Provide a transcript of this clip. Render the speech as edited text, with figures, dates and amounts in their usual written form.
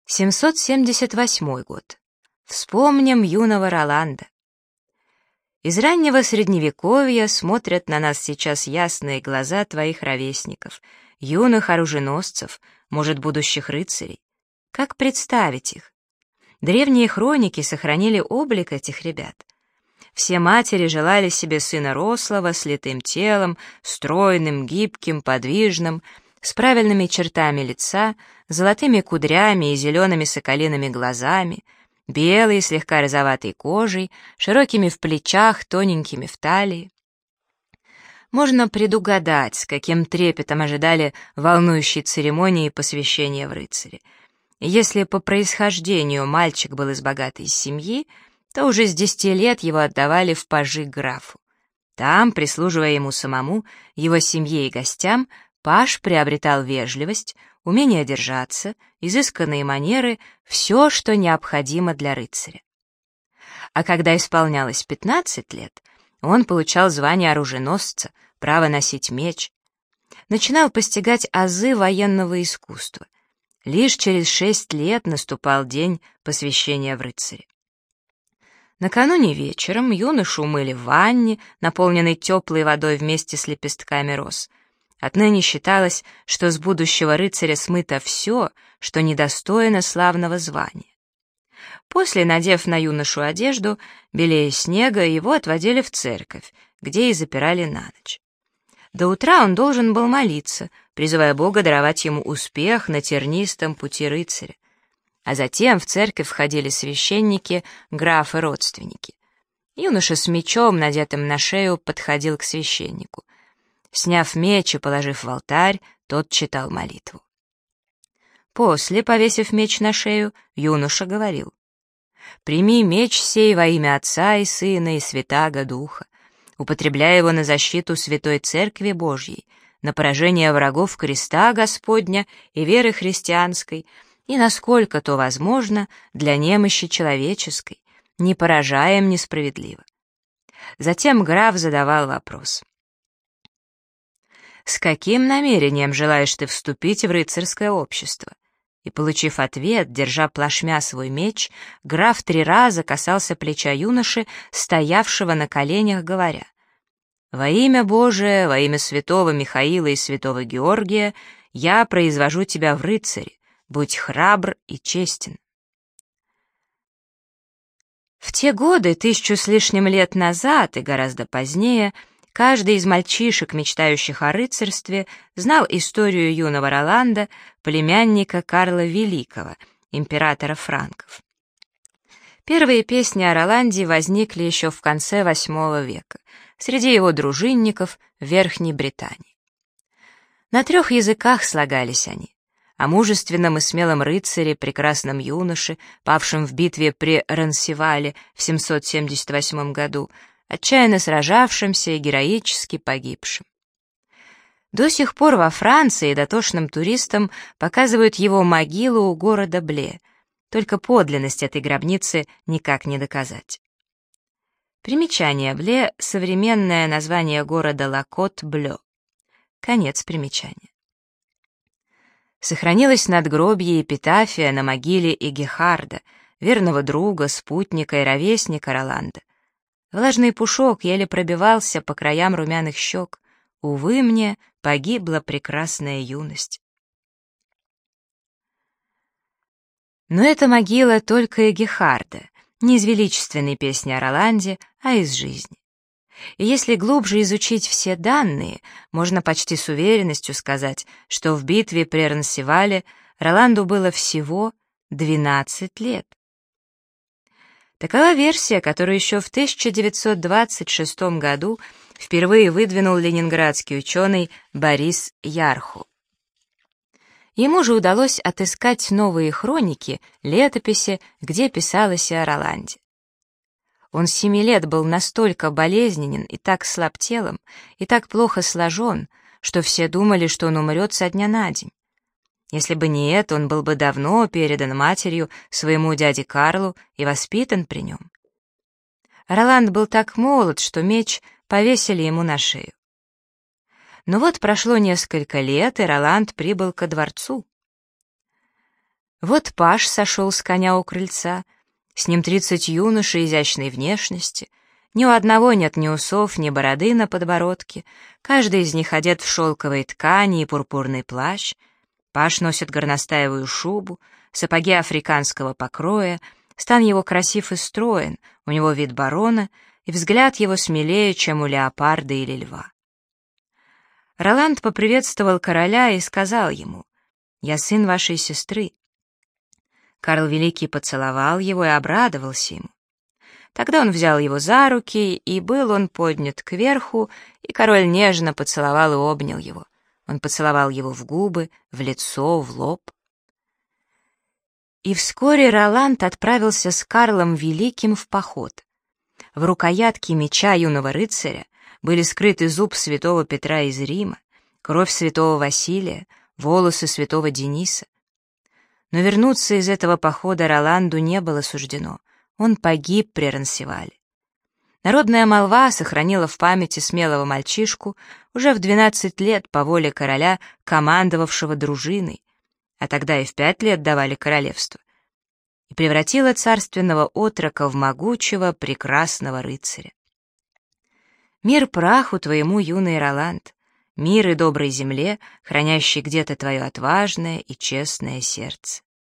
778 год. Вспомним юного Роланда. Из раннего средневековья смотрят на нас сейчас ясные глаза твоих ровесников, юных оруженосцев, может, будущих рыцарей. Как представить их? Древние хроники сохранили облик этих ребят. Все матери желали себе сына рослого, с литым телом, стройным, гибким, подвижным, с правильными чертами лица, золотыми кудрями и зелеными соколиными глазами, белой, слегка розоватой кожей, широкими в плечах, тоненькими в талии. Можно предугадать, с каким трепетом ожидали волнующей церемонии посвящения в рыцари. Если по происхождению мальчик был из богатой семьи, то уже с 10 лет его отдавали в пажи графу. Там, прислуживая ему самому, его семье и гостям, паж приобретал вежливость, умение держаться, изысканные манеры, все, что необходимо для рыцаря. А когда исполнялось 15 лет, он получал звание оруженосца, право носить меч. Начинал постигать азы военного искусства. Лишь через 6 лет наступал день посвящения в рыцари. Накануне вечером юношу умыли в ванне, наполненной теплой водой вместе с лепестками роз. Отныне считалось, что с будущего рыцаря смыто все, что недостойно славного звания. После, надев на юношу одежду, белее снега, его отводили в церковь, где и запирали на ночь. До утра он должен был молиться, призывая Бога даровать ему успех на тернистом пути рыцаря. А затем в церковь входили священники, графы, родственники. Юноша с мечом, надетым на шею, подходил к священнику. Сняв меч и положив в алтарь, тот читал молитву. После, повесив меч на шею, юноша говорил: «Прими меч сей во имя Отца и Сына и Святаго Духа, употребляя его на защиту Святой Церкви Божьей, на поражение врагов креста Господня и веры христианской, и, насколько то возможно, для немощи человеческой, не поражаем несправедливо». Затем граф задавал вопрос: «С каким намерением желаешь ты вступить в рыцарское общество?» И, получив ответ, держа плашмя свой меч, граф 3 раза касался плеча юноши, стоявшего на коленях, говоря: «Во имя Божие, во имя святого Михаила и святого Георгия, я произвожу тебя в рыцари, будь храбр и честен». В те годы, 1000 с лишним лет назад и гораздо позднее, каждый из мальчишек, мечтающих о рыцарстве, знал историю юного Роланда, племянника Карла Великого, императора франков. Первые песни о Роланде возникли еще в конце VIII века, среди его дружинников в Верхней Британии. На 3 языках слагались они: о мужественном и смелом рыцаре, прекрасном юноше, павшем в битве при Ронсевале в 778 году, отчаянно сражавшимся и героически погибшим. До сих пор во Франции дотошным туристам показывают его могилу у города Бле, только подлинность этой гробницы никак не доказать. Примечание: Бле — современное название города Лакот-Блё. Конец примечания. Сохранилось надгробие и эпитафия на могиле Эгихарда, верного друга, спутника и ровесника Роланда. Влажный пушок еле пробивался по краям румяных щек. Увы мне, погибла прекрасная юность. Но эта могила только Эгихарда, не из величественной песни о Роланде, а из жизни. И если глубже изучить все данные, можно почти с уверенностью сказать, что в битве при Ронсевале Роланду было всего 12 лет. Такова версия, которую еще в 1926 году впервые выдвинул ленинградский ученый Борис Ярху. Ему же удалось отыскать новые хроники, летописи, где писалось о Роланде. Он 7 лет был настолько болезненен и так слаб телом, и так плохо сложен, что все думали, что он умрет со дня на день. Если бы не это, он был бы давно передан матерью своему дяде Карлу и воспитан при нем. Роланд был так молод, что меч повесили ему на шею. Но вот прошло несколько лет, и Роланд прибыл ко дворцу. Вот паж сошел с коня у крыльца, с ним 30 юношей изящной внешности, ни у одного нет ни усов, ни бороды на подбородке, каждый из них одет в шелковые ткани и пурпурный плащ, паж носит горностаевую шубу, сапоги африканского покроя, стан его красив и строен, у него вид барона, и взгляд его смелее, чем у леопарда или льва. Роланд поприветствовал короля и сказал ему: «Я сын вашей сестры». Карл Великий поцеловал его и обрадовался ему. Тогда он взял его за руки, и был он поднят кверху, и король нежно поцеловал и обнял его. Он поцеловал его в губы, в лицо, в лоб. И вскоре Роланд отправился с Карлом Великим в поход. В рукоятке меча юного рыцаря были скрыты зуб святого Петра из Рима, кровь святого Василия, волосы святого Дениса. Но вернуться из этого похода Роланду не было суждено. Он погиб при Ронсевале. Народная молва сохранила в памяти смелого мальчишку уже в 12 лет по воле короля, командовавшего дружиной, а тогда и в 5 лет давали королевство, и превратила царственного отрока в могучего, прекрасного рыцаря. Мир праху твоему, юный Роланд, мир и доброй земле, хранящей где-то твое отважное и честное сердце.